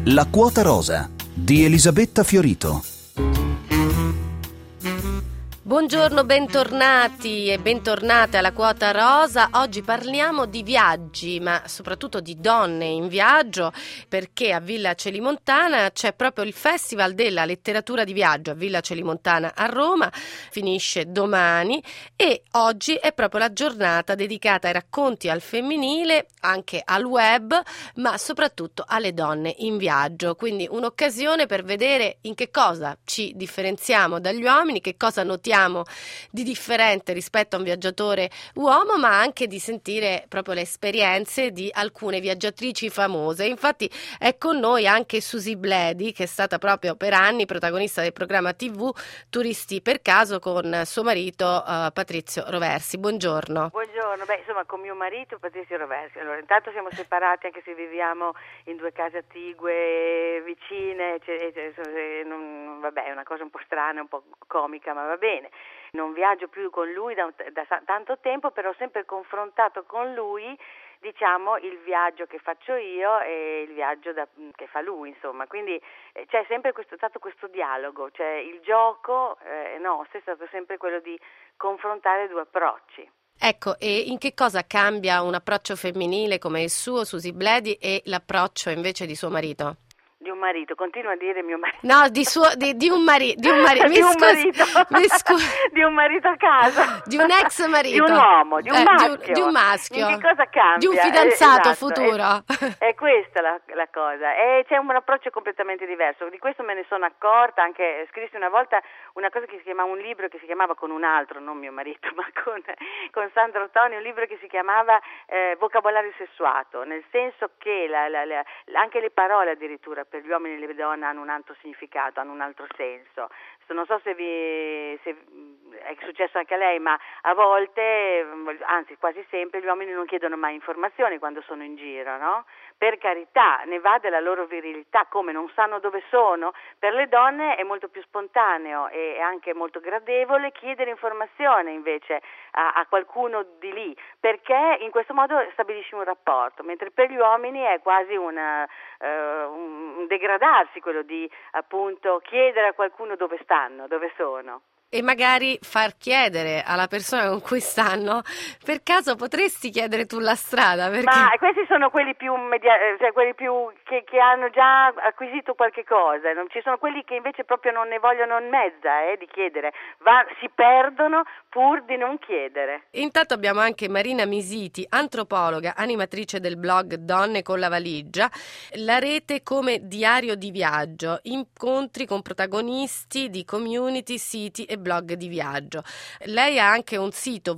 La quota rosa di Elisabetta Fiorito. Buongiorno, bentornati e bentornate alla Quota Rosa. Oggi parliamo di viaggi, ma soprattutto di donne in viaggio, perché a Villa Celimontana c'è proprio il Festival della Letteratura di Viaggio a Villa Celimontana a Roma, finisce domani e oggi è proprio la giornata dedicata ai racconti al femminile, anche al web, ma soprattutto alle donne in viaggio. Quindi un'occasione per vedere in che cosa ci differenziamo dagli uomini, che cosa notiamo di differente rispetto a un viaggiatore uomo, ma anche di sentire proprio le esperienze di alcune viaggiatrici famose. Infatti è con noi anche Susi Bledi, che è stata proprio per anni protagonista del programma TV Turisti per Caso con suo marito Patrizio Roversi. Buongiorno. Buongiorno, insomma con mio marito Patrizio Roversi. Allora, intanto siamo separati anche se viviamo in due case attigue vicine, vabbè, è una cosa un po' strana, un po' comica, ma va bene. Non viaggio più con lui da tanto tempo, però ho sempre confrontato con lui, diciamo, il viaggio che faccio io e il viaggio che fa lui, insomma. Quindi c'è sempre stato questo dialogo, cioè il gioco nostro è stato sempre quello di confrontare due approcci. Ecco, e in che cosa cambia un approccio femminile come il suo, Susi Bledi, e l'approccio invece di suo marito? Di un marito, continua a dire mio marito. No, di un marito. Di un marito. Di un marito a casa. Di un ex marito. Di un uomo, di un maschio. Di un maschio. In che cosa cambia? Di un fidanzato esatto, futuro. È questa la cosa. E c'è un approccio completamente diverso. Di questo me ne sono accorta, anche scrissi una volta una cosa che si chiamava, un libro che si chiamava con un altro, non mio marito, ma con Sandro Toni, un libro che si chiamava Vocabolario sessuato, nel senso che anche le parole addirittura per gli uomini e le donne hanno un altro significato, hanno un altro senso. Non so se è successo anche a lei, ma a volte, anzi quasi sempre, gli uomini non chiedono mai informazioni quando sono in giro, no? Per carità, ne va della loro virilità, come non sanno dove sono. Per le donne è molto più spontaneo e anche molto gradevole chiedere informazione invece a qualcuno di lì, perché in questo modo stabilisci un rapporto, mentre per gli uomini è quasi un degradarsi quello di appunto chiedere a qualcuno dove stanno, dove sono. E magari far chiedere alla persona con cui stanno, per caso potresti chiedere tu la strada? Perché... Ma questi sono quelli più quelli più che hanno già acquisito qualche cosa, non ci sono quelli che invece proprio non ne vogliono mezza di chiedere, si perdono pur di non chiedere. Intanto abbiamo anche Marina Misiti, antropologa, animatrice del blog Donne con la valigia, la rete come diario di viaggio, incontri con protagonisti di community, siti e blog di viaggio. Lei ha anche un sito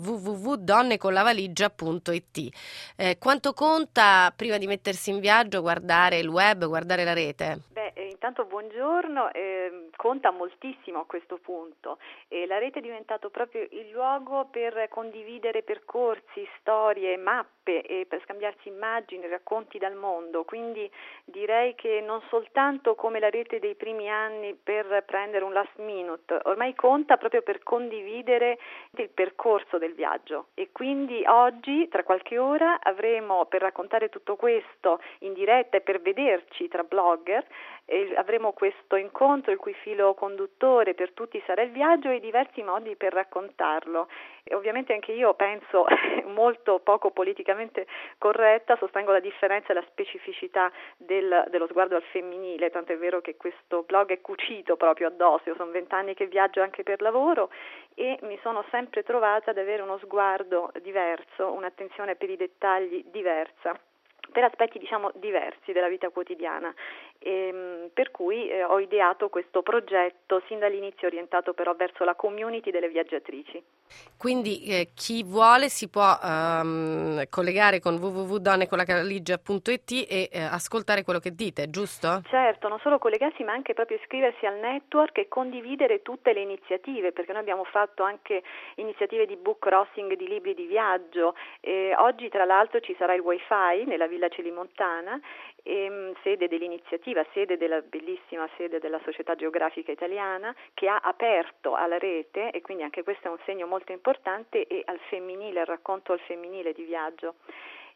www.donneconlavaligia.it. Quanto conta prima di mettersi in viaggio guardare il web, guardare la rete? Intanto buongiorno, conta moltissimo a questo punto. La rete è diventato proprio il luogo per condividere percorsi, storie, mappe e per scambiarsi immagini, racconti dal mondo, quindi direi che non soltanto come la rete dei primi anni per prendere un last minute, ormai conta proprio per condividere il percorso del viaggio e quindi oggi tra qualche ora avremo, per raccontare tutto questo in diretta e per vederci tra blogger, avremo questo incontro il cui filo conduttore per tutti sarà il viaggio e i diversi modi per raccontarlo. E ovviamente anche io penso molto poco politicamente corretta, sostengo la differenza e la specificità dello sguardo al femminile, tanto è vero che questo blog è cucito proprio addosso. Io sono 20 anni che viaggio anche per lavoro e mi sono sempre trovata ad avere uno sguardo diverso, un'attenzione per i dettagli diversa, per aspetti diversi della vita quotidiana, per cui ho ideato questo progetto sin dall'inizio orientato però verso la community delle viaggiatrici. Quindi chi vuole si può collegare con www.donneconlavaligia.it e ascoltare quello che dite, giusto? Certo, non solo collegarsi ma anche proprio iscriversi al network e condividere tutte le iniziative, perché noi abbiamo fatto anche iniziative di book crossing di libri di viaggio. Oggi tra l'altro ci sarà il wifi nella Villa Celimontana, sede dell'iniziativa, sede della bellissima sede della Società Geografica Italiana, che ha aperto alla rete, e quindi anche questo è un segno molto importante, e al femminile, al racconto al femminile di viaggio.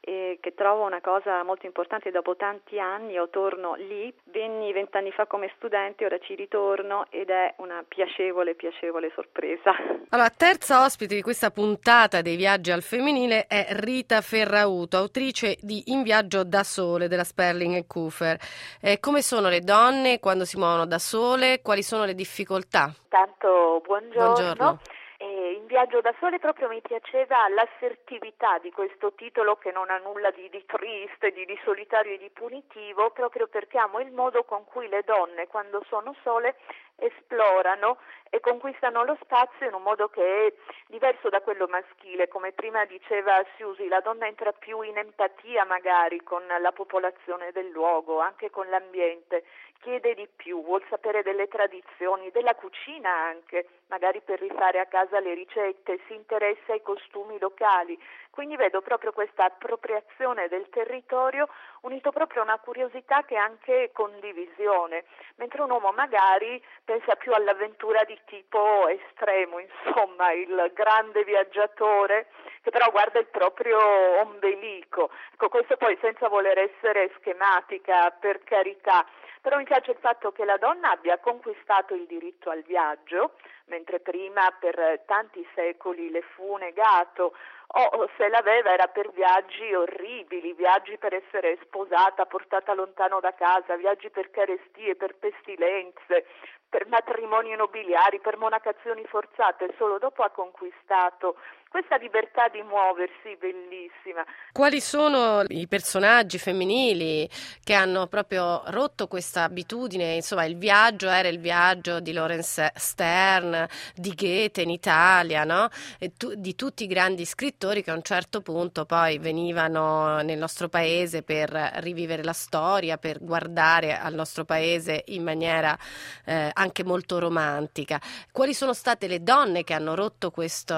che trovo una cosa molto importante. Dopo tanti anni io torno lì, venni 20 anni fa come studente, ora ci ritorno ed è una piacevole sorpresa. Allora, terza ospite di questa puntata dei viaggi al femminile è Rita Ferrauto, autrice di In viaggio da sole della Sperling Kufer. Come sono le donne quando si muovono da sole? Quali sono le difficoltà? Tanto buongiorno. Buongiorno. In viaggio da sole proprio mi piaceva l'assertività di questo titolo, che non ha nulla di triste, di solitario e di punitivo, proprio perché amo il modo con cui le donne, quando sono sole, esplorano e conquistano lo spazio in un modo che è diverso da quello maschile. Come prima diceva Susie, la donna entra più in empatia magari con la popolazione del luogo, anche con l'ambiente, chiede di più, vuol sapere delle tradizioni, della cucina anche, magari per rifare a casa le ricette, si interessa ai costumi locali. Quindi vedo proprio questa appropriazione del territorio unito proprio a una curiosità che è anche condivisione, mentre un uomo magari pensa più all'avventura di tipo estremo, insomma, il grande viaggiatore che però guarda il proprio ombelico. Ecco, questo poi senza voler essere schematica, per carità, però mi piace il fatto che la donna abbia conquistato il diritto al viaggio, mentre prima per tanti secoli le fu negato, o se l'aveva era per viaggi orribili, viaggi per essere sposata, portata lontano da casa, viaggi per carestie, per pestilenze, per matrimoni nobiliari, per monacazioni forzate. Solo dopo ha conquistato questa libertà di muoversi bellissima. Quali sono i personaggi femminili che hanno proprio rotto questa abitudine? Insomma, il viaggio era il viaggio di Laurence Stern, di Goethe in Italia, no? Di tutti i grandi scrittori che a un certo punto poi venivano nel nostro paese per rivivere la storia, per guardare al nostro paese in maniera anche molto romantica. Quali sono state le donne che hanno rotto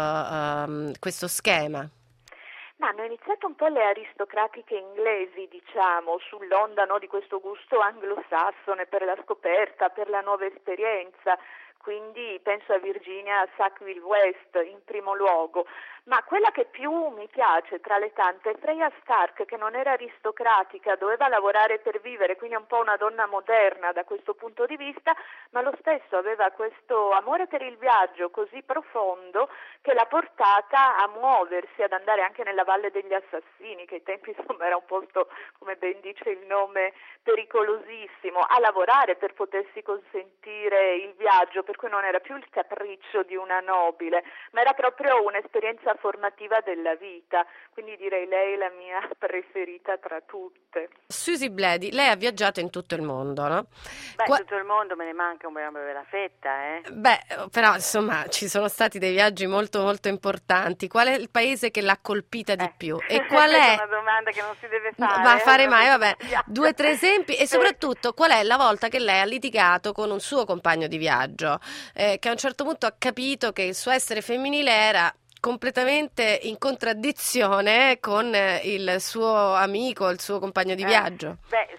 questo schema? Ma hanno iniziato un po' le aristocratiche inglesi, diciamo, sull'onda, no, di questo gusto anglosassone per la scoperta, per la nuova esperienza. Quindi penso a Virginia Sackville West in primo luogo, ma quella che più mi piace tra le tante è Freya Stark, che non era aristocratica, doveva lavorare per vivere, quindi è un po' una donna moderna da questo punto di vista, ma lo stesso aveva questo amore per il viaggio così profondo che l'ha portata a muoversi, ad andare anche nella Valle degli Assassini, che ai tempi insomma era un posto, come ben dice il nome, pericolosissimo, a lavorare per potersi consentire il viaggio, per cui non era più il capriccio di una nobile, ma era proprio un'esperienza formativa della vita, quindi direi lei è la mia preferita tra tutte. Susie Bledi, lei ha viaggiato in tutto il mondo, no? Tutto il mondo me ne manca una bella fetta, eh? Però insomma ci sono stati dei viaggi molto molto importanti. Qual è il paese che l'ha colpita di più? E qual è? È una domanda che non si deve fare. Va a fare mai, vabbè. 2 o 3 esempi e soprattutto qual è la volta che lei ha litigato con un suo compagno di viaggio, che a un certo punto ha capito che il suo essere femminile era completamente in contraddizione con il suo amico, il suo compagno di viaggio?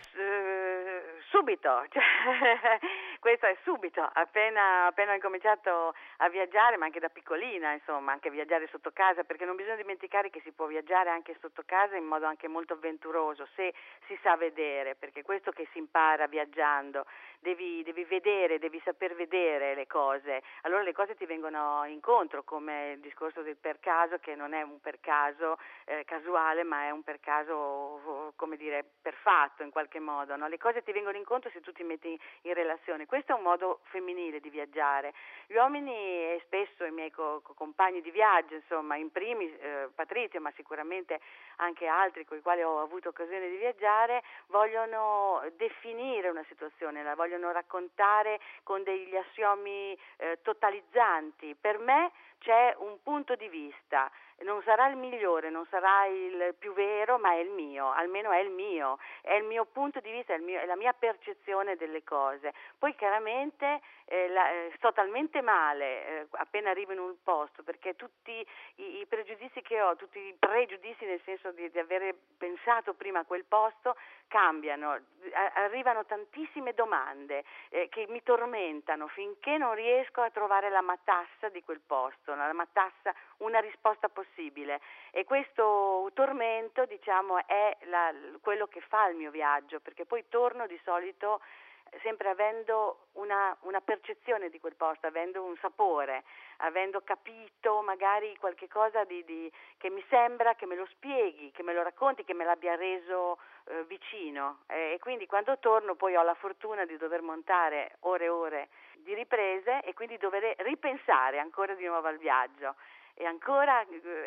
Subito, questo è subito, appena ho incominciato a viaggiare, ma anche da piccolina, insomma, anche viaggiare sotto casa, perché non bisogna dimenticare che si può viaggiare anche sotto casa in modo anche molto avventuroso, se si sa vedere, perché questo che si impara viaggiando, devi vedere, devi saper vedere le cose, allora le cose ti vengono incontro, come il discorso del per caso, che non è un per caso casuale, ma è un per caso, come dire, per fatto in qualche modo, no? Le cose ti vengono incontro se tu ti metti in relazione. Questo è un modo femminile di viaggiare. Gli uomini e spesso i miei compagni di viaggio, insomma, in primis Patrizio, ma sicuramente anche altri con i quali ho avuto occasione di viaggiare, vogliono definire una situazione, la vogliono raccontare con degli assiomi totalizzanti. Per me c'è un punto di vista, non sarà il migliore, non sarà il più vero, ma è il mio, almeno è il mio punto di vista, è la mia percezione delle cose. Poi chiaramente sto talmente male appena arrivo in un posto, perché tutti i pregiudizi che ho, tutti i pregiudizi nel senso di avere pensato prima a quel posto, cambiano, arrivano tantissime domande che mi tormentano finché non riesco a trovare la matassa di quel posto. posto, la matassa una risposta possibile, e questo tormento, diciamo, è quello che fa il mio viaggio, perché poi torno di solito sempre avendo una percezione di quel posto, avendo un sapore, avendo capito magari qualche cosa che mi sembra che me lo spieghi, che me lo racconti, che me l'abbia reso vicino, e quindi quando torno poi ho la fortuna di dover montare ore e ore di riprese e quindi dover ripensare ancora di nuovo al viaggio e ancora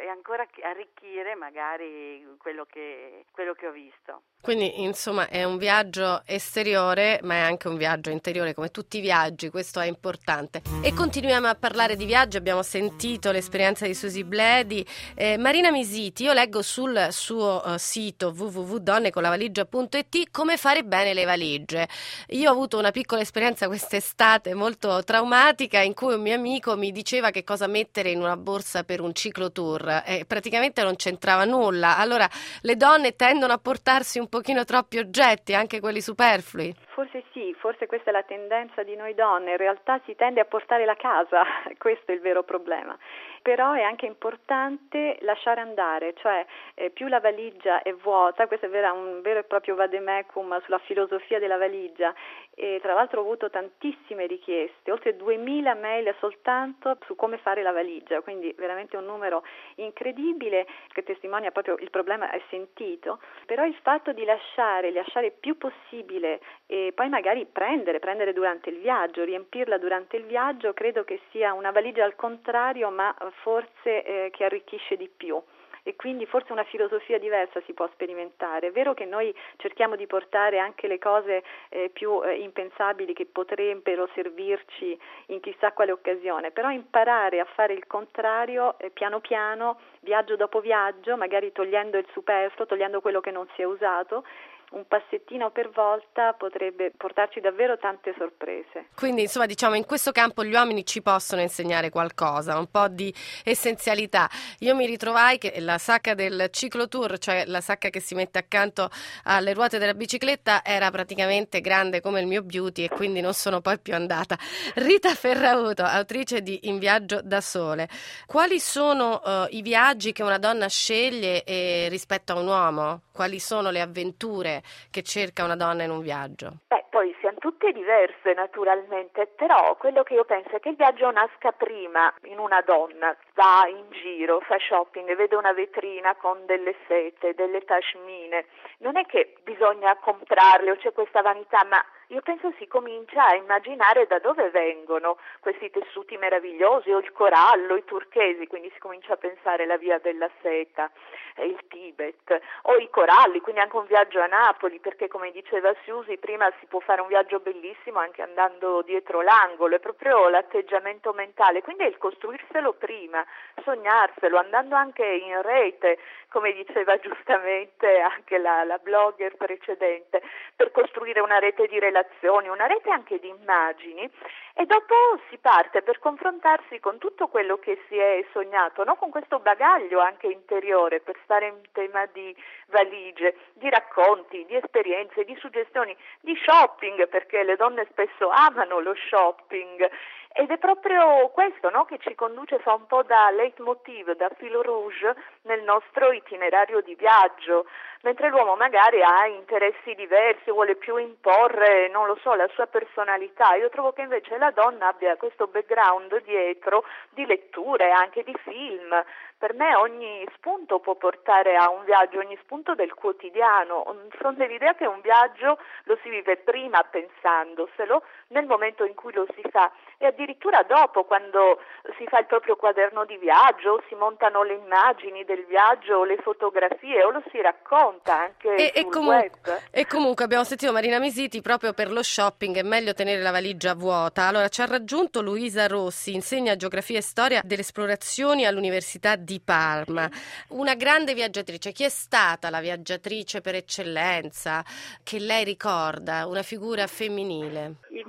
arricchire magari quello che ho visto. Quindi insomma è un viaggio esteriore, ma è anche un viaggio interiore, come tutti i viaggi, questo è importante. E continuiamo a parlare di viaggi, abbiamo sentito l'esperienza di Susi Bledi. Marina Misiti, io leggo sul suo sito www.donneconlavaligia.it come fare bene le valigie. Io ho avuto una piccola esperienza quest'estate molto traumatica in cui un mio amico mi diceva che cosa mettere in una borsa per un ciclotour e praticamente non c'entrava nulla. Allora le donne tendono a portarsi un pochino troppi oggetti, anche quelli superflui? Forse sì, forse questa è la tendenza di noi donne, in realtà si tende a portare la casa, questo è il vero problema. Però è anche importante lasciare andare, cioè più la valigia è vuota, questo è un vero e proprio vademecum sulla filosofia della valigia, e tra l'altro ho avuto tantissime richieste, oltre 2000 mail soltanto su come fare la valigia, quindi veramente un numero incredibile che testimonia proprio il problema è sentito, però il fatto di lasciare più possibile e poi magari prendere durante il viaggio, riempirla durante il viaggio, credo che sia una valigia al contrario, ma forse che arricchisce di più. E quindi forse una filosofia diversa si può sperimentare. È vero che noi cerchiamo di portare anche le cose più impensabili che potrebbero servirci in chissà quale occasione, però imparare a fare il contrario piano piano, viaggio dopo viaggio, magari togliendo il superfluo, togliendo quello che non si è usato, un passettino per volta potrebbe portarci davvero tante sorprese. Quindi insomma diciamo in questo campo gli uomini ci possono insegnare qualcosa, un po' di essenzialità. Io mi ritrovai che la sacca del ciclotour, cioè la sacca che si mette accanto alle ruote della bicicletta, era praticamente grande come il mio beauty e quindi non sono poi più andata. Rita Ferrauto, autrice di In viaggio da sole. Quali sono i viaggi che una donna sceglie rispetto a un uomo? Quali sono le avventure che cerca una donna in un viaggio? Poi siamo tutte diverse naturalmente, però quello che io penso è che il viaggio nasca prima in una donna, va in giro, fa shopping, vede una vetrina con delle sete, delle pashmine, non è che bisogna comprarle o c'è questa vanità, ma io penso si comincia a immaginare da dove vengono questi tessuti meravigliosi, o il corallo, i turchesi, quindi si comincia a pensare la via della seta, il Tibet, o i coralli, quindi anche un viaggio a Napoli, perché come diceva Susi, prima si può fare un viaggio bellissimo anche andando dietro l'angolo, è proprio l'atteggiamento mentale, quindi è il costruirselo prima, sognarselo, andando anche in rete, come diceva giustamente anche la blogger precedente, per costruire una rete di relazioni, una rete anche di immagini, e dopo si parte per confrontarsi con tutto quello che si è sognato, no? Con questo bagaglio anche interiore, per stare in tema di valigie, di racconti, di esperienze, di suggestioni, di shopping, perché le donne spesso amano lo shopping. Ed è proprio questo, no, che ci conduce, fa un po' da leitmotiv, da filo rouge nel nostro itinerario di viaggio, mentre l'uomo magari ha interessi diversi, vuole più imporre, non lo so, la sua personalità. Io trovo che invece la donna abbia questo background dietro di letture, anche di film. Per me ogni spunto può portare a un viaggio, ogni spunto del quotidiano. Sono dell'idea che un viaggio lo si vive prima pensandoselo, nel momento in cui lo si fa, e addirittura dopo, quando si fa il proprio quaderno di viaggio, si montano le immagini del viaggio o le fotografie, o lo si racconta anche sul web. E comunque abbiamo sentito Marina Misiti, proprio per lo shopping è meglio tenere la valigia vuota. Allora ci ha raggiunto Luisa Rossi, insegna geografia e storia delle esplorazioni all'Università di Parma. Una grande viaggiatrice. Chi è stata la viaggiatrice per eccellenza che lei ricorda, una figura femminile? Il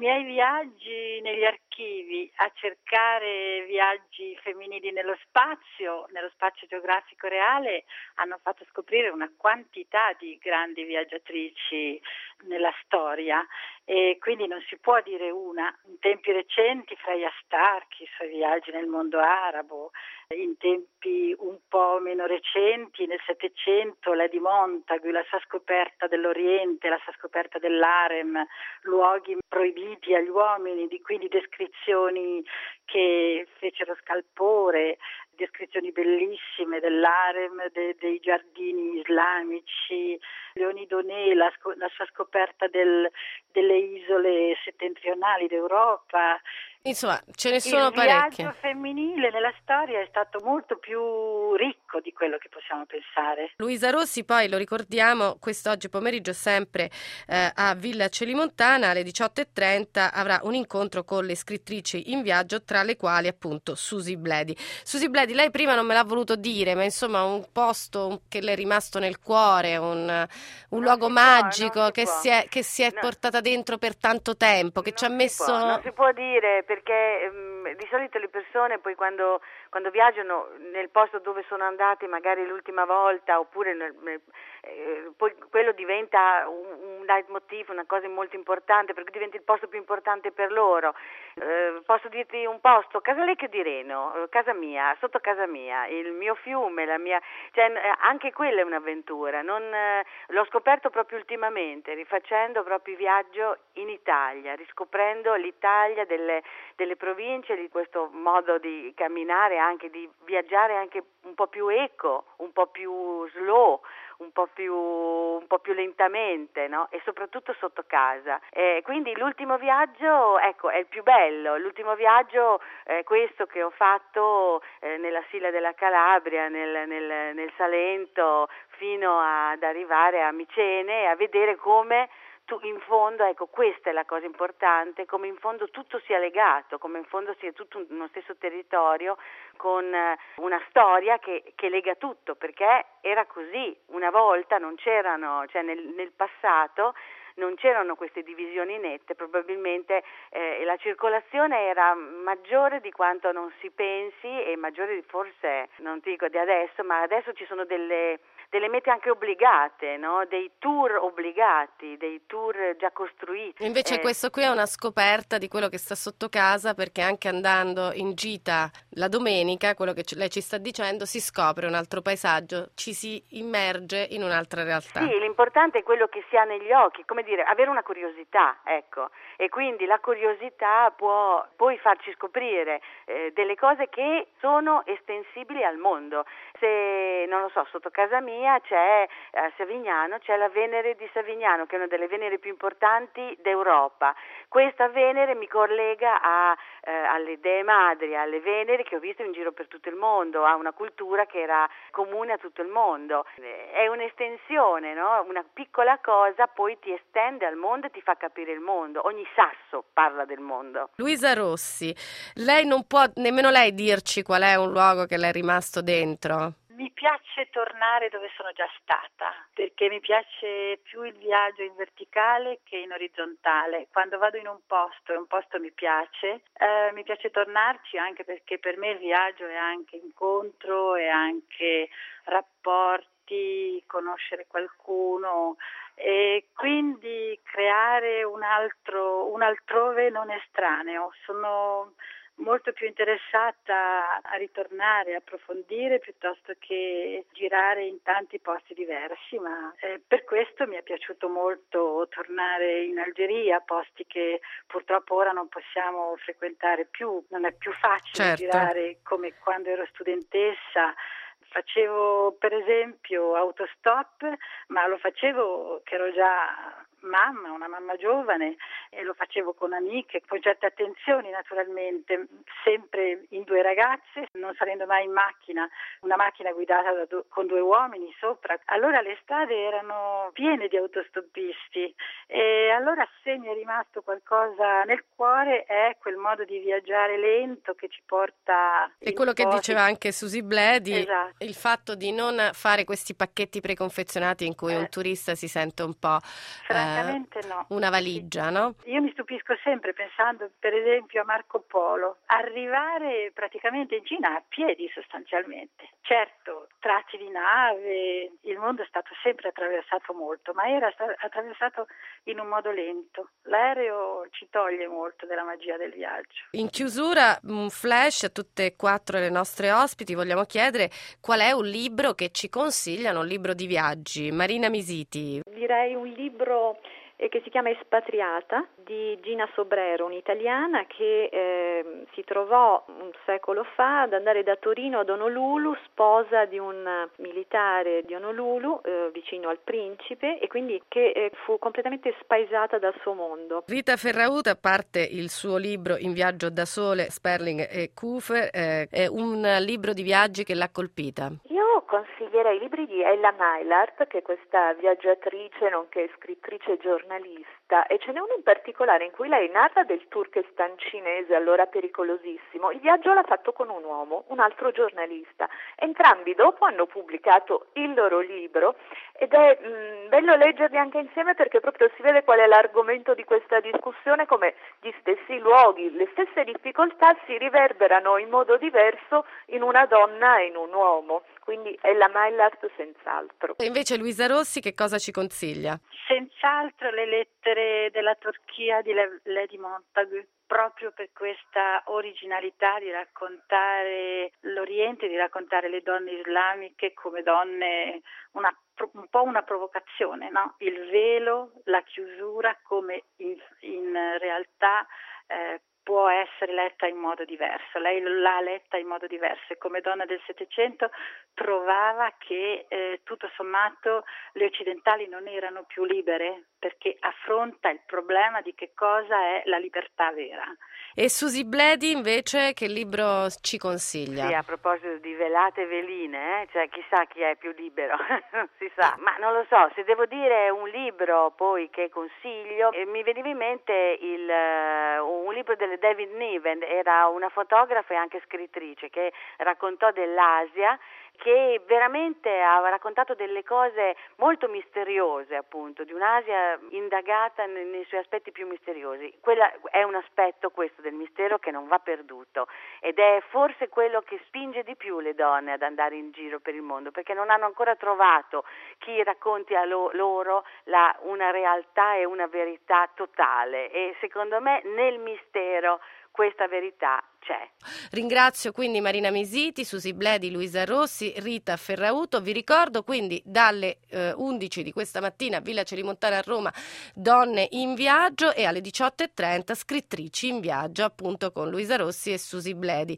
miei viaggi negli archivi a cercare viaggi femminili nello spazio geografico reale, hanno fatto scoprire una quantità di grandi viaggiatrici nella storia, e quindi non si può dire una. In tempi recenti Freya Stark, i suoi viaggi nel mondo arabo, in tempi un po' meno recenti, nel Settecento, Lady Montagu, la sua scoperta dell'Oriente, la sua scoperta dell'harem, luoghi proibiti agli uomini, di quindi descrizioni che fecero scalpore, descrizioni bellissime dell'harem, dei giardini islamici. Leonie Donné, la sua scoperta delle isole settentrionali d'Europa. Insomma, ce ne sono parecchie. Il viaggio femminile nella storia è stato molto più ricco di quello che possiamo pensare. Luisa Rossi, poi lo ricordiamo, quest'oggi pomeriggio sempre a Villa Celimontana alle 18:30 avrà un incontro con le scrittrici in viaggio, tra le quali appunto Susi Bledi. Susi Bledi, lei prima non me l'ha voluto dire, ma insomma un posto che le è rimasto nel cuore, un luogo magico che si è portata dentro per tanto tempo, che ci ha messo... Non si può dire, perché di solito le persone poi quando viaggiano nel posto dove sono andate magari l'ultima volta, oppure poi quello diventa un leitmotiv, una cosa molto importante, perché diventa il posto più importante per loro. Posso dirti un posto, Casalecchio di Reno, casa mia, sotto casa mia, il mio fiume, la mia, cioè, anche quella è un'avventura. L'ho scoperto proprio ultimamente, rifacendo proprio il viaggio in Italia, riscoprendo l'Italia delle province, di questo modo di camminare, anche di viaggiare anche un po' più eco, un po' più slow, un po' più lentamente, no? E soprattutto sotto casa. Quindi l'ultimo viaggio, ecco, è il più bello. L'ultimo viaggio è questo che ho fatto nella Silla della Calabria, nel Salento, fino ad arrivare a Micene, e a vedere come in fondo, ecco, questa è la cosa importante, come in fondo tutto sia legato, come in fondo sia tutto uno stesso territorio con una storia che lega tutto, perché era così. Una volta non c'erano, cioè nel passato non c'erano queste divisioni nette, probabilmente la circolazione era maggiore di quanto non si pensi, e maggiore forse, non dico di adesso, ma adesso ci sono delle mete anche obbligate, no? Dei tour obbligati, dei tour già costruiti. Invece questo qui è una scoperta di quello che sta sotto casa, perché anche andando in gita la domenica, quello che lei ci sta dicendo, si scopre un altro paesaggio, ci si immerge in un'altra realtà. Sì, l'importante è quello che si ha negli occhi, come dire, avere una curiosità, ecco, e quindi la curiosità può poi farci scoprire delle cose che sono estensibili al mondo. Se, non lo so, sotto casa mia c'è a Savignano, c'è la Venere di Savignano, che è una delle Venere più importanti d'Europa. Questa Venere mi collega alle dee madri, alle Venere che ho visto in giro per tutto il mondo, a una cultura che era comune a tutto il mondo. È un'estensione, no? Una piccola cosa poi ti estende al mondo e ti fa capire il mondo. Ogni sasso parla del mondo. Luisa Rossi, lei non può nemmeno lei dirci qual è un luogo che le è rimasto dentro? Mi piace tornare dove sono già stata, perché mi piace più il viaggio in verticale che in orizzontale. Quando vado in un posto e un posto mi piace tornarci, anche perché per me il viaggio è anche incontro, è anche rapporti, conoscere qualcuno, e quindi creare un altrove non estraneo. Sono molto più interessata a ritornare, a approfondire, piuttosto che girare in tanti posti diversi, ma per questo mi è piaciuto molto tornare in Algeria, posti che purtroppo ora non possiamo frequentare più, non è più facile girare come quando ero studentessa. Facevo per esempio autostop, ma lo facevo che ero già una mamma giovane, e lo facevo con amiche, con certe attenzioni naturalmente, sempre in due ragazze, non salendo mai in macchina, una macchina guidata con due uomini sopra. Allora le strade erano piene di autostoppisti, e allora se mi è rimasto qualcosa nel cuore è quel modo di viaggiare lento che ci porta... E quello che diceva anche Susi Bledi, esatto. Il fatto di non fare questi pacchetti preconfezionati in cui un turista si sente un po' francamente no. una valigia, no? Io mi stupisco sempre pensando, per esempio, a Marco Polo, arrivare praticamente in Cina a piedi sostanzialmente. Certo, tratti di nave, il mondo è stato sempre attraversato molto, ma era attraversato in un modo lento. L'aereo ci toglie molto della magia del viaggio. In chiusura, un flash a tutte e 4 le nostre ospiti, vogliamo chiedere qual è un libro che ci consigliano, un libro di viaggi. Marina Misiti. Direi un libro che si chiama Espatriata di Gina Sobrero, un'italiana che si trovò un secolo fa ad andare da Torino ad Honolulu, sposa di un militare di Honolulu vicino al principe, e quindi che fu completamente spaesata dal suo mondo. Rita Ferrauta, a parte il suo libro In viaggio da sole, Sperling e Kufer, è un libro di viaggi che l'ha colpita. Io consiglierei i libri di Ella Maillart, che è questa viaggiatrice nonché scrittrice e giornalista, e ce n'è uno in particolare in cui lei narra del Turkestan cinese, allora pericolosissimo. Il viaggio l'ha fatto con un uomo, un altro giornalista. Entrambi dopo hanno pubblicato il loro libro ed è bello leggerli anche insieme, perché proprio si vede qual è l'argomento di questa discussione, come gli stessi luoghi, le stesse difficoltà si riverberano in modo diverso in una donna e in un uomo. Quindi è la Maillart senz'altro. E invece Luisa Rossi che cosa ci consiglia? Senz'altro le lettere della Turchia di Lady Montagu, proprio per questa originalità di raccontare l'Oriente, di raccontare le donne islamiche come donne, un po' una provocazione, no? Il velo, la chiusura, come in realtà può essere letta in modo diverso. Lei l'ha letta in modo diverso e come donna del Settecento trovava che tutto sommato le occidentali non erano più libere, perché affronta il problema di che cosa è la libertà vera. E Susi Bledi invece che libro ci consiglia? Sì, a proposito di velate e veline, cioè chissà chi è più libero, non si sa, ma non lo so. Se devo dire un libro poi che consiglio, mi veniva in mente un libro delle David Niven, era una fotografa e anche scrittrice che raccontò dell'Asia, che veramente ha raccontato delle cose molto misteriose, appunto, di un'Asia indagata nei suoi aspetti più misteriosi. Quella è un aspetto, questo del mistero, che non va perduto, ed è forse quello che spinge di più le donne ad andare in giro per il mondo, perché non hanno ancora trovato chi racconti a loro una realtà e una verità totale, e secondo me nel mistero questa verità c'è. Ringrazio quindi Marina Misiti, Susi Bledi, Luisa Rossi, Rita Ferrauto. Vi ricordo quindi dalle 11 di questa mattina a Villa Celimontana a Roma Donne in viaggio, e alle 18:30 Scrittrici in viaggio, appunto con Luisa Rossi e Susi Bledi.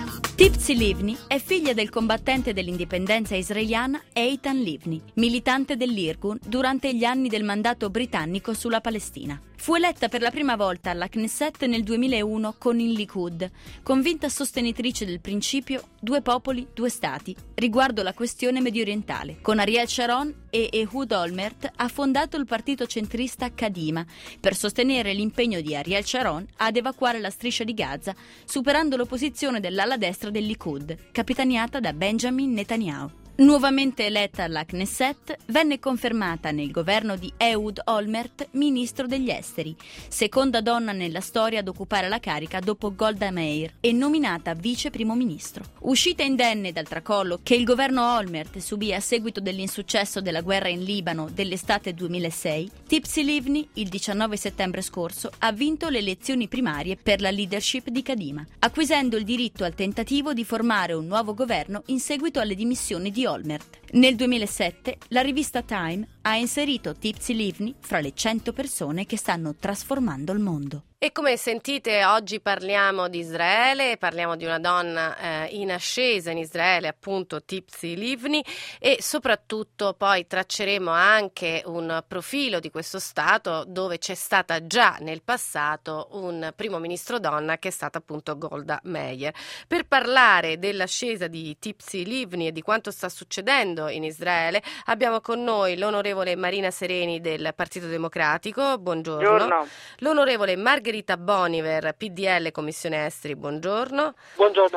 Tipsy Livni è figlia del combattente dell'indipendenza israeliana Eitan Livni, militante dell'Irgun durante gli anni del mandato britannico sulla Palestina. Fu eletta per la prima volta alla Knesset nel 2001 con il Likud, convinta sostenitrice del principio due popoli, due stati, riguardo la questione mediorientale. Con Ariel Sharon e Ehud Olmert ha fondato il partito centrista Kadima per sostenere l'impegno di Ariel Sharon ad evacuare la striscia di Gaza, superando l'opposizione dell'ala destra del Likud, capitaneata da Benjamin Netanyahu. Nuovamente eletta alla Knesset, venne confermata nel governo di Ehud Olmert ministro degli esteri, seconda donna nella storia ad occupare la carica dopo Golda Meir, e nominata vice primo ministro. Uscita indenne dal tracollo che il governo Olmert subì a seguito dell'insuccesso della guerra in Libano dell'estate 2006, Tipsy Livni, il 19 settembre scorso, ha vinto le elezioni primarie per la leadership di Kadima, acquisendo il diritto al tentativo di formare un nuovo governo in seguito alle dimissioni di Olmert. Nel 2007 la rivista Time ha inserito Tipsy Livni fra le 100 persone che stanno trasformando il mondo. E come sentite oggi parliamo di Israele, parliamo di una donna in ascesa in Israele, appunto Tipsy Livni, e soprattutto poi tracceremo anche un profilo di questo Stato dove c'è stata già nel passato un primo ministro donna che è stata appunto Golda Meir. Per parlare dell'ascesa di Tipsy Livni e di quanto sta succedendo in Israele abbiamo con noi l'onorevole Marina Sereni del Partito Democratico, buongiorno. Buongiorno. L'onorevole Margherita Boniver, PDL Commissione Esteri, buongiorno. Buongiorno a voi.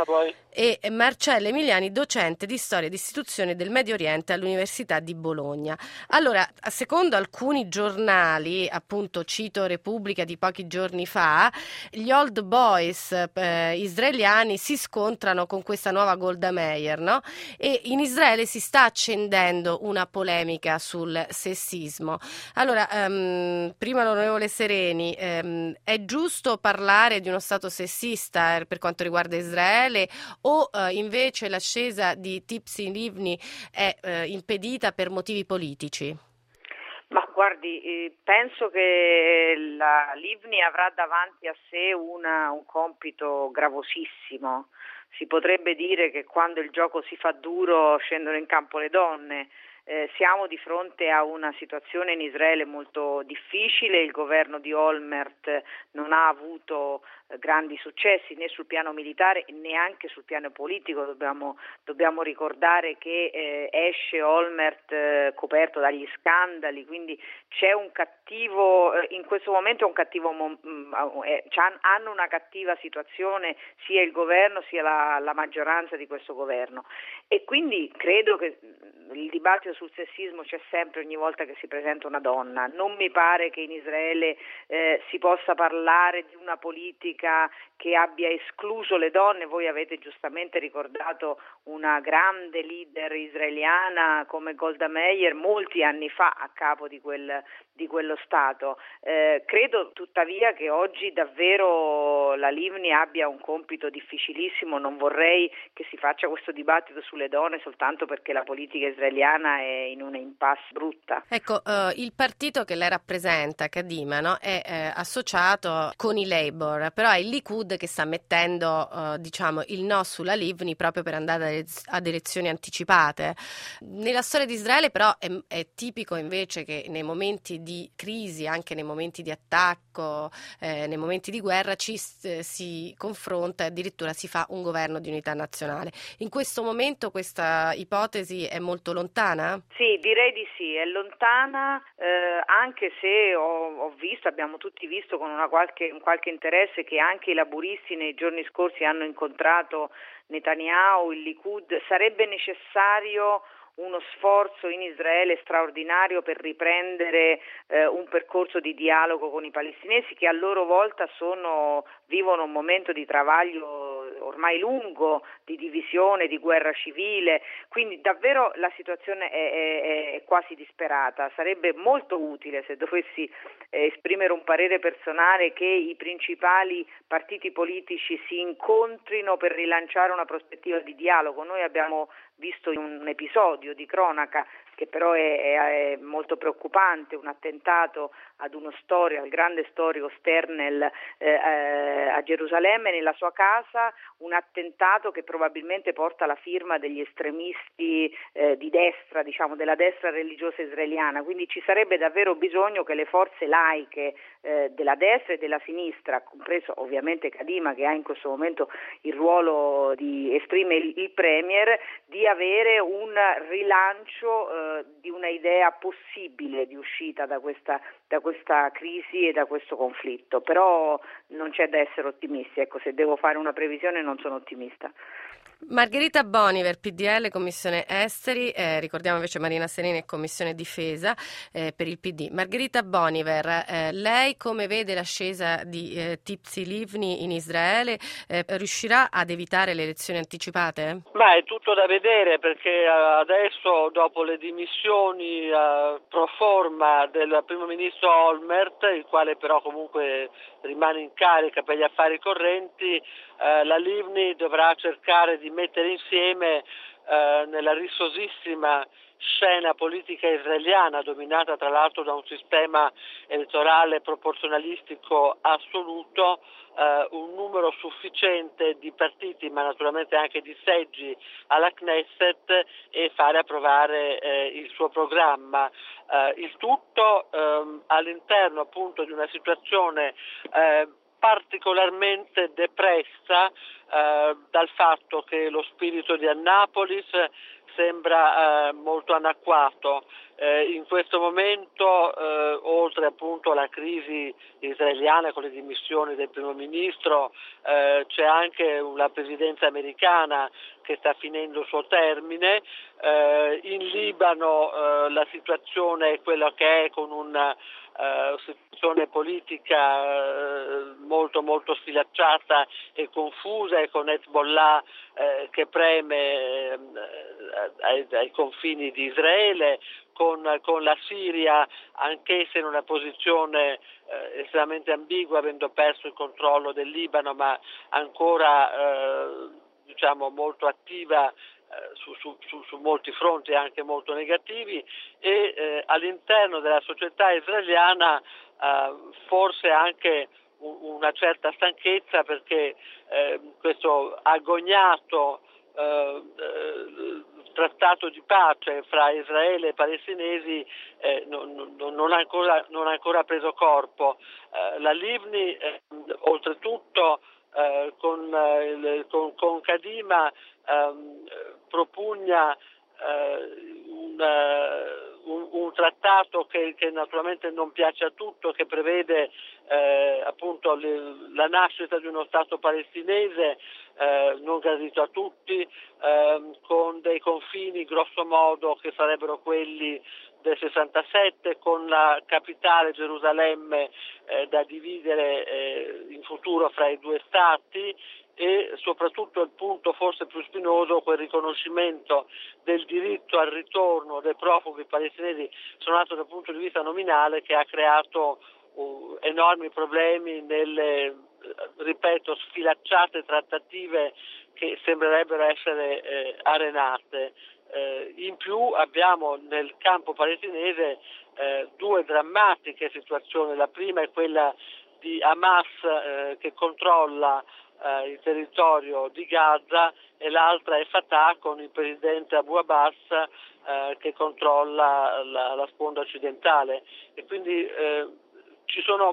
e Marcella Emiliani, docente di storia e di istituzioni del Medio Oriente all'Università di Bologna. Allora, secondo alcuni giornali, appunto cito Repubblica di pochi giorni fa, gli old boys israeliani si scontrano con questa nuova Golda Meir, no? E in Israele si sta accendendo una polemica sul sessismo. Allora, prima l'onorevole Sereni, è giusto parlare di uno stato sessista per quanto riguarda Israele o invece l'ascesa di Tzipi Livni è impedita per motivi politici? Ma guardi, penso che la Livni avrà davanti a sé un compito gravosissimo. Si potrebbe dire che quando il gioco si fa duro scendono in campo le donne. Siamo di fronte a una situazione in Israele molto difficile, il governo di Olmert non ha avuto grandi successi né sul piano militare e neanche sul piano politico, dobbiamo ricordare che esce Olmert coperto dagli scandali, quindi c'è un cattivo, in questo momento è un cattivo, hanno una cattiva situazione sia il governo sia la maggioranza di questo governo e quindi credo che il dibattito sul sessismo c'è sempre ogni volta che si presenta una donna. Non mi pare che in Israele si possa parlare di una politica che abbia escluso le donne. Voi avete giustamente ricordato una grande leader israeliana come Golda Meir molti anni fa a capo di quello Stato. Credo tuttavia che oggi davvero la Livni abbia un compito difficilissimo. Non vorrei che si faccia questo dibattito sulle donne soltanto perché la politica israeliana è in una impasse brutta. Ecco, il partito che lei rappresenta, Kadima, no, è associato con i Labour, però è il Likud che sta mettendo il no sulla Livni proprio per andare ad elezioni anticipate. Nella storia di Israele però è tipico invece che nei momenti di crisi, anche nei momenti di attacco, nei momenti di guerra si confronta e addirittura si fa un governo di unità nazionale. In questo momento questa ipotesi è molto lontana? Sì, direi di sì, è lontana, anche se abbiamo tutti visto con un qualche interesse che anche i laburisti nei giorni scorsi hanno incontrato Netanyahu, il Likud. Sarebbe necessario uno sforzo in Israele straordinario per riprendere un percorso di dialogo con i palestinesi che a loro volta vivono un momento di travaglio ormai lungo, di divisione, di guerra civile, quindi davvero la situazione è quasi disperata. Sarebbe molto utile, se dovessi esprimere un parere personale, che i principali partiti politici si incontrino per rilanciare una prospettiva di dialogo. Noi abbiamo visto un episodio di cronaca che però è molto preoccupante, un attentato ad al grande storico Sternel a Gerusalemme, nella sua casa, un attentato che probabilmente porta la firma degli estremisti di destra, della destra religiosa israeliana, quindi ci sarebbe davvero bisogno che le forze laiche della destra e della sinistra, compreso ovviamente Kadima che ha in questo momento il ruolo di esprime il premier, di avere un rilancio di una idea possibile di uscita da questa crisi e da questo conflitto, però non c'è da essere ottimisti, se devo fare una previsione non sono ottimista. Margherita Boniver, PDL, Commissione Esteri, ricordiamo invece Marina Sereni, Commissione Difesa per il PD. Margherita Boniver, lei come vede l'ascesa di Tzipi Livni in Israele? Riuscirà ad evitare le elezioni anticipate? Ma è tutto da vedere, perché adesso, dopo le dimissioni pro forma del primo ministro Olmert, il quale però comunque rimane in carica per gli affari correnti, la Livni dovrà cercare di mettere insieme nella rissosissima scena politica israeliana, dominata tra l'altro da un sistema elettorale proporzionalistico assoluto, un numero sufficiente di partiti, ma naturalmente anche di seggi alla Knesset, e fare approvare il suo programma. Il tutto all'interno appunto di una situazione particolarmente depressa dal fatto che lo spirito di Annapolis sembra molto anacquato. In questo momento, oltre appunto alla crisi israeliana con le dimissioni del primo ministro, c'è anche una presidenza americana che sta finendo il suo termine. In Libano la situazione è quella che è, con una situazione politica molto molto sfilacciata e confusa, e con Hezbollah che preme ai confini di Israele, con la Siria anch'essa in una posizione estremamente ambigua, avendo perso il controllo del Libano, ma ancora molto attiva su molti fronti anche molto negativi, e all'interno della società israeliana forse anche una certa stanchezza, perché questo agognato trattato di pace fra Israele e palestinesi non ha ancora preso corpo. La Livni oltretutto con Kadima propugna un trattato che naturalmente non piace a tutto, che prevede appunto la nascita di uno Stato palestinese non gradito a tutti, con dei confini grosso modo che sarebbero quelli del 67, con la capitale Gerusalemme da dividere in futuro fra i due Stati, e soprattutto il punto forse più spinoso, quel riconoscimento del diritto al ritorno dei profughi palestinesi, suonato dal punto di vista nominale, che ha creato enormi problemi nelle, ripeto, sfilacciate trattative che sembrerebbero essere arenate. In più abbiamo nel campo palestinese due drammatiche situazioni. La prima è quella di Hamas che controlla il territorio di Gaza, e l'altra è Fatah con il presidente Abu Abbas che controlla la sponda occidentale, e quindi ci sono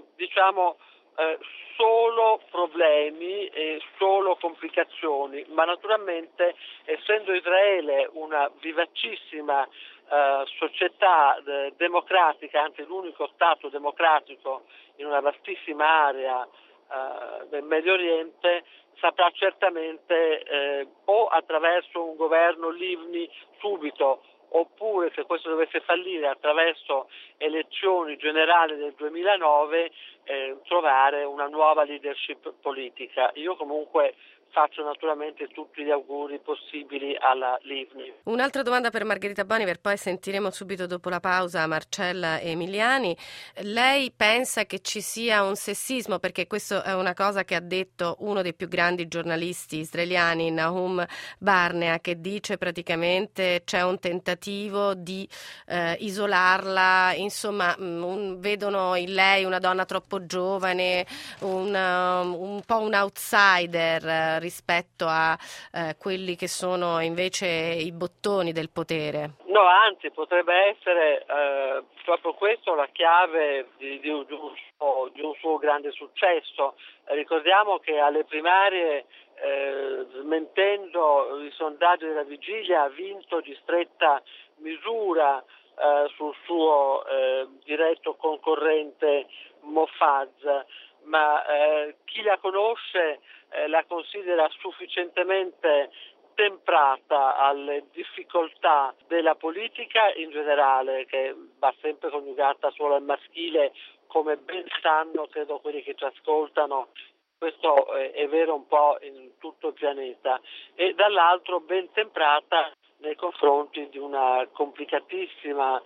solo problemi e solo complicazioni, ma naturalmente, essendo Israele una vivacissima società democratica, anzi l'unico Stato democratico in una vastissima area del Medio Oriente, saprà certamente o attraverso un governo Livni subito, oppure, se questo dovesse fallire, attraverso elezioni generali del 2009 trovare una nuova leadership politica. Io comunque faccio naturalmente tutti gli auguri possibili alla Livni. Un'altra domanda per Margherita Boniver, poi sentiremo subito dopo la pausa Marcella e Emiliani. Lei pensa che ci sia un sessismo? Perché questo è una cosa che ha detto uno dei più grandi giornalisti israeliani, Nahum Barnea, che dice praticamente c'è un tentativo di isolarla, insomma vedono in lei una donna troppo giovane, un po' un outsider rispetto a quelli che sono invece i bottoni del potere. No, anzi, potrebbe essere proprio questo la chiave di un suo grande successo. Ricordiamo che alle primarie, smentendo i sondaggi della vigilia, ha vinto di stretta misura sul suo diretto concorrente Mofaz, ma chi la conosce la considera sufficientemente temprata alle difficoltà della politica in generale, che va sempre coniugata solo al maschile, come ben sanno, credo, quelli che ci ascoltano. Questo è vero un po' in tutto il pianeta, e dall'altro ben temprata nei confronti di una complicatissima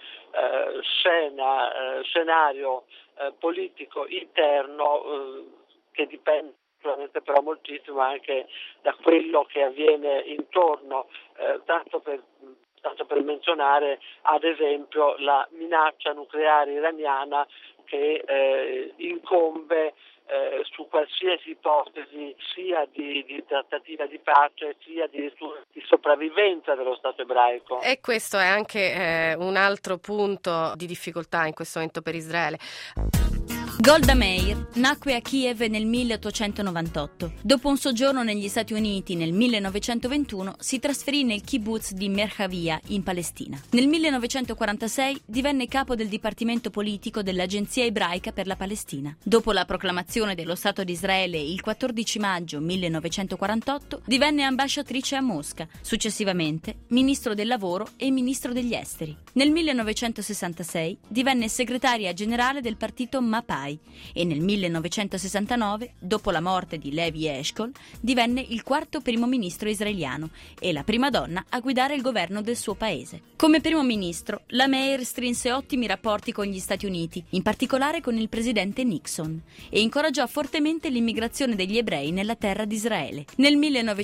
scenario politico interno che dipende sicuramente però moltissimo anche da quello che avviene intorno, tanto per menzionare ad esempio la minaccia nucleare iraniana che incombe su qualsiasi ipotesi sia di trattativa di pace sia di sopravvivenza dello Stato ebraico. E questo è anche un altro punto di difficoltà in questo momento per Israele. Golda Meir nacque a Kiev nel 1898. Dopo un soggiorno negli Stati Uniti nel 1921 si trasferì nel kibbutz di Merhavia in Palestina. Nel 1946 divenne capo del dipartimento politico dell'Agenzia Ebraica per la Palestina. Dopo la proclamazione dello Stato di Israele il 14 maggio 1948 divenne ambasciatrice a Mosca, successivamente ministro del lavoro e ministro degli esteri. Nel 1966 divenne segretaria generale del partito Mapai e nel 1969, dopo la morte di Levi Eshkol, divenne il quarto primo ministro israeliano e la prima donna a guidare il governo del suo paese. Come primo ministro, la Meir strinse ottimi rapporti con gli Stati Uniti, in particolare con il presidente Nixon, e incoraggiò fortemente l'immigrazione degli ebrei nella terra di Israele. Nel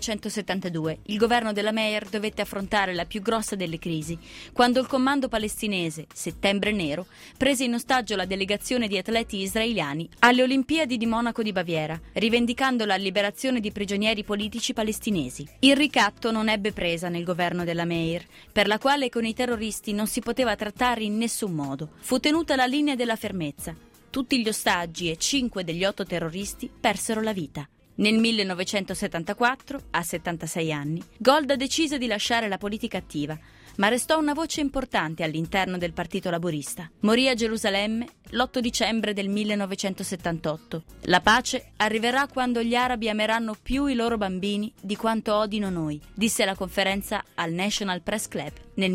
1972 il governo della Meir dovette affrontare la più grossa delle crisi, quando il comando palestinese, Settembre Nero, prese in ostaggio la delegazione di atleti israeliani alle Olimpiadi di Monaco di Baviera, rivendicando la liberazione di prigionieri politici palestinesi. Il ricatto non ebbe presa nel governo della Meir, per la quale con i terroristi non si poteva trattare in nessun modo. Fu tenuta la linea della fermezza. Tutti gli ostaggi e 5 degli 8 terroristi persero la vita. Nel 1974, a 76 anni, Golda decise di lasciare la politica attiva, ma restò una voce importante all'interno del Partito Laburista. Morì a Gerusalemme l'8 dicembre del 1978. La pace arriverà quando gli arabi ameranno più i loro bambini di quanto odino noi, disse la conferenza al National Press Club nel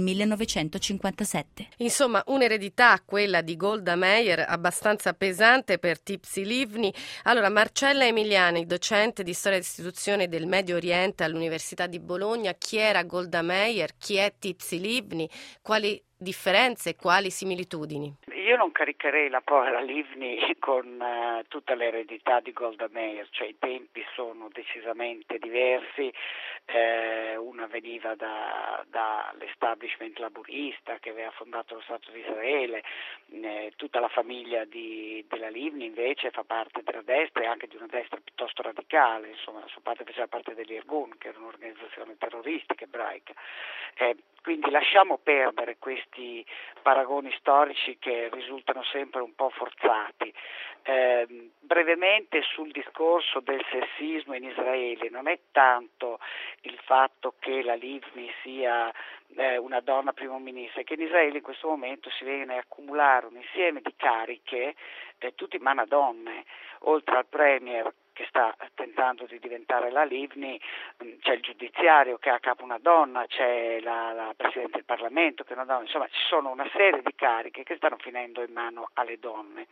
1957. Insomma, un'eredità, quella di Golda Meir, abbastanza pesante per Tzipi Livni. Allora, Marcella Emiliani, docente di storia e istituzioni del Medio Oriente all'Università di Bologna, chi era Golda Meir, chi è Tzipi Livni, quali differenze e quali similitudini? Io non caricherei la povera Livni con tutta l'eredità di Golda Meir, cioè i tempi sono decisamente diversi. Una veniva dall'establishment laburista che aveva fondato lo Stato di Israele, tutta la famiglia della Livni invece fa parte della destra e anche di una destra piuttosto radicale, insomma la sua parte faceva parte dell'Irgun, che era un'organizzazione terroristica ebraica. Quindi lasciamo perdere questi paragoni storici che risultano sempre un po' forzati. Brevemente sul discorso del sessismo in Israele, non è tanto il fatto che la Livni sia una donna primo ministro, è che in Israele in questo momento si viene a accumulare un insieme di cariche tutti in mano a donne, oltre al premier che sta tentando di diventare la Livni, c'è il giudiziario che ha a capo una donna, c'è la Presidente del Parlamento che è una donna, insomma ci sono una serie di cariche che stanno finendo in mano alle donne.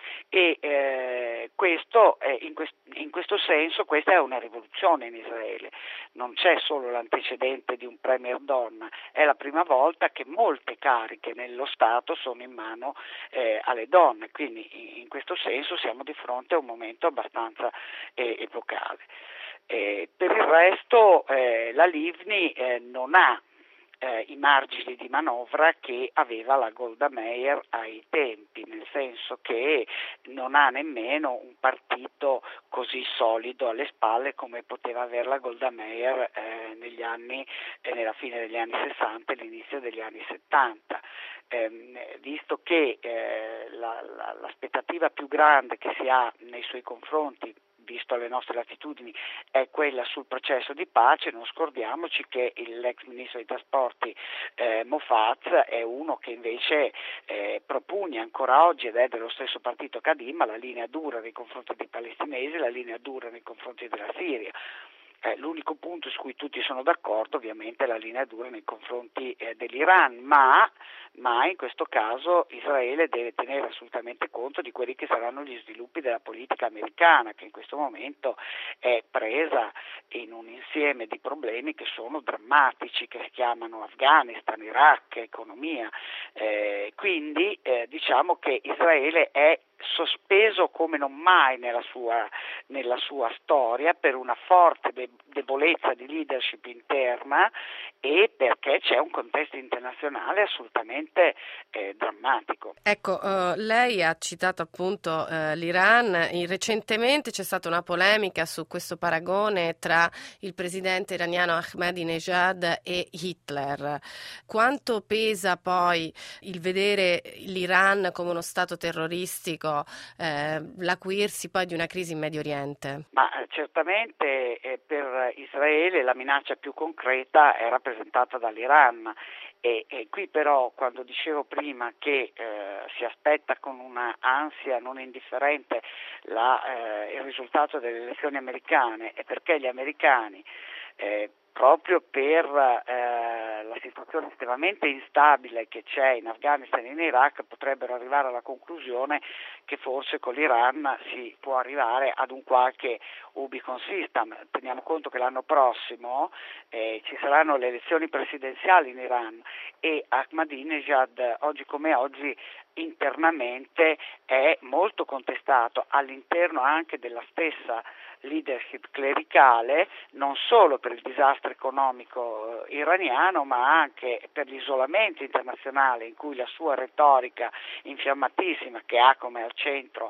E questo in questo senso questa è una rivoluzione in Israele, non c'è solo l'antecedente di un premier donna, è la prima volta che molte cariche nello Stato sono in mano alle donne, quindi in questo senso siamo di fronte a un momento abbastanza epocale. Per il resto la Livni non ha i margini di manovra che aveva la Golda Meir ai tempi, nel senso che non ha nemmeno un partito così solido alle spalle come poteva aver la Golda Meir nella fine degli anni 60 e l'inizio degli anni 70. Visto che l'aspettativa più grande che si ha nei suoi confronti, visto le nostre latitudini, è quella sul processo di pace, non scordiamoci che l'ex ministro dei trasporti Mofaz è uno che invece propugna ancora oggi, ed è dello stesso partito Kadima, la linea dura nei confronti dei palestinesi, la linea dura nei confronti della Siria. L'unico punto su cui tutti sono d'accordo ovviamente è la linea dura nei confronti dell'Iran, ma in questo caso Israele deve tenere assolutamente conto di quelli che saranno gli sviluppi della politica americana, che in questo momento è presa in un insieme di problemi che sono drammatici, che si chiamano Afghanistan, Iraq, economia. Quindi diciamo che Israele è sospeso come non mai nella sua storia per una forte debolezza di leadership interna e perché c'è un contesto internazionale assolutamente drammatico. Ecco, lei ha citato appunto l'Iran. Recentemente c'è stata una polemica su questo paragone tra il presidente iraniano Ahmadinejad e Hitler. Quanto pesa poi il vedere l'Iran come uno stato terroristico visto l'acuirsi poi di una crisi in Medio Oriente? Ma certamente per Israele la minaccia più concreta è rappresentata dall'Iran e qui però, quando dicevo prima che si aspetta con una ansia non indifferente il risultato delle elezioni americane, è perché gli americani proprio per la situazione estremamente instabile che c'è in Afghanistan e in Iraq potrebbero arrivare alla conclusione che forse con l'Iran si può arrivare ad un qualche ubicon system. Teniamo conto che l'anno prossimo ci saranno le elezioni presidenziali in Iran e Ahmadinejad oggi come oggi internamente è molto contestato all'interno anche della stessa leadership clericale, non solo per il disastro economico iraniano ma anche per l'isolamento internazionale in cui la sua retorica infiammatissima, che ha come al centro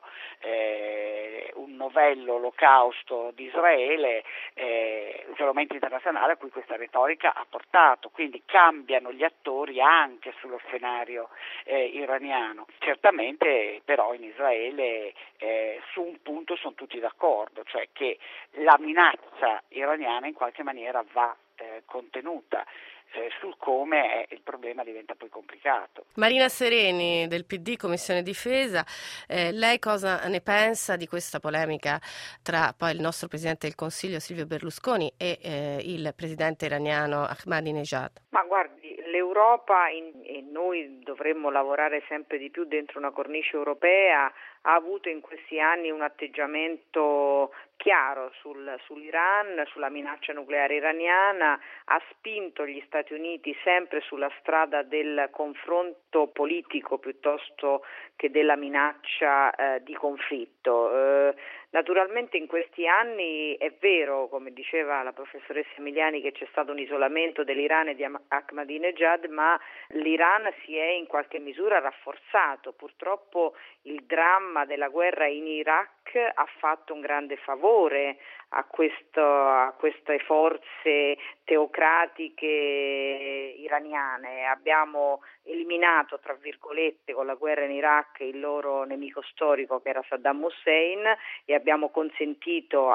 un novello olocausto di Israele, l'isolamento internazionale a cui questa retorica ha portato, quindi cambiano gli attori anche sullo scenario iraniano. Certamente però in Israele su un punto sono tutti d'accordo, cioè che la minaccia iraniana in qualche maniera va contenuta. Sul come il problema diventa poi complicato. Marina Sereni del PD, Commissione Difesa, lei cosa ne pensa di questa polemica tra poi il nostro Presidente del Consiglio Silvio Berlusconi e il Presidente iraniano Ahmadinejad? Ma guardi, l'Europa e noi dovremmo lavorare sempre di più dentro una cornice europea, ha avuto in questi anni un atteggiamento chiaro sull'Iran, sulla minaccia nucleare iraniana, ha spinto gli Stati Uniti sempre sulla strada del confronto politico piuttosto che della minaccia di conflitto. Naturalmente in questi anni è vero, come diceva la professoressa Emiliani, che c'è stato un isolamento dell'Iran e di Ahmadinejad, ma l'Iran si è in qualche misura rafforzato. Purtroppo il dramma della guerra in Iraq ha fatto un grande favore a queste forze teocratiche iraniane. Abbiamo eliminato, tra virgolette, con la guerra in Iraq il loro nemico storico che era Saddam Hussein e abbiamo consentito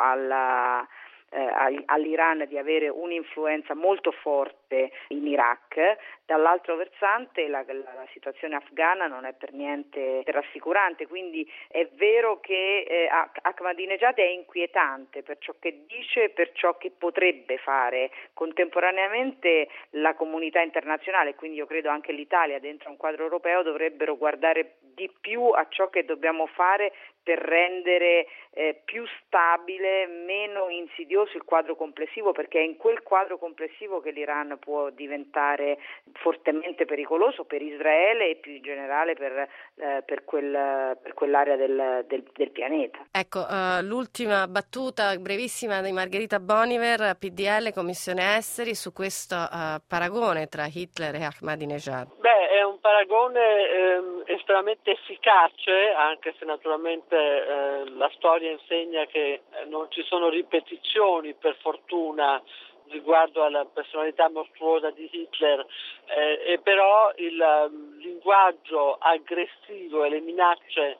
all'Iran di avere un'influenza molto forte in Iraq. Dall'altro versante la situazione afghana non è per niente rassicurante, quindi è vero che Ahmadinejad è inquietante per ciò che dice e per ciò che potrebbe fare. Contemporaneamente la comunità internazionale, quindi io credo anche l'Italia dentro un quadro europeo, dovrebbero guardare di più a ciò che dobbiamo fare per rendere più stabile, meno insidioso il quadro complessivo, perché è in quel quadro complessivo che l'Iran può diventare fortemente pericoloso per Israele e più in generale per quell'area del pianeta. Ecco, l'ultima battuta brevissima di Margherita Boniver, PDL, Commissione Esteri, su questo paragone tra Hitler e Ahmadinejad. È un paragone estremamente efficace, anche se naturalmente la storia insegna che non ci sono ripetizioni, per fortuna, riguardo alla personalità mostruosa di Hitler, e però il linguaggio aggressivo e le minacce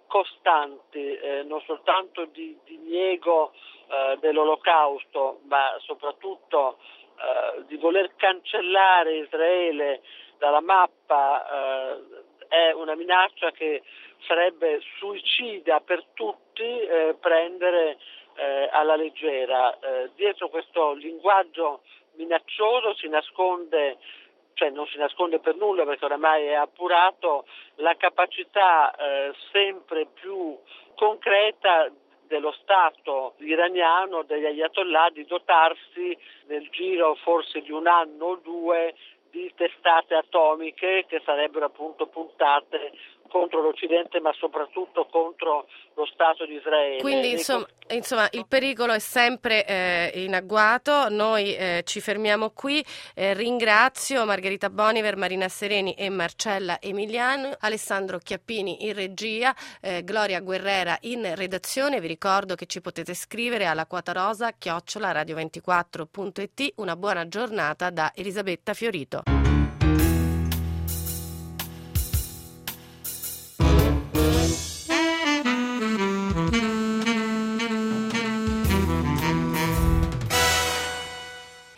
costanti, non soltanto di diniego dell'Olocausto, ma soprattutto di voler cancellare Israele dalla mappa, è una minaccia che sarebbe suicida per tutti prendere alla leggera. Dietro questo linguaggio minaccioso si nasconde, cioè non si nasconde per nulla perché oramai è appurato, la capacità sempre più concreta dello Stato iraniano, degli ayatollah, di dotarsi nel giro forse di un anno o due di testate atomiche che sarebbero appunto puntate contro l'Occidente ma soprattutto contro lo Stato di Israele. Quindi insomma il pericolo è sempre in agguato. Noi ci fermiamo qui. Ringrazio Margherita Boniver, Marina Sereni e Marcella Emiliano, Alessandro Chiappini in regia, Gloria Guerrera in redazione. Vi ricordo che ci potete scrivere alla quotarosa@radio24.it. Una buona giornata da Elisabetta Fiorito.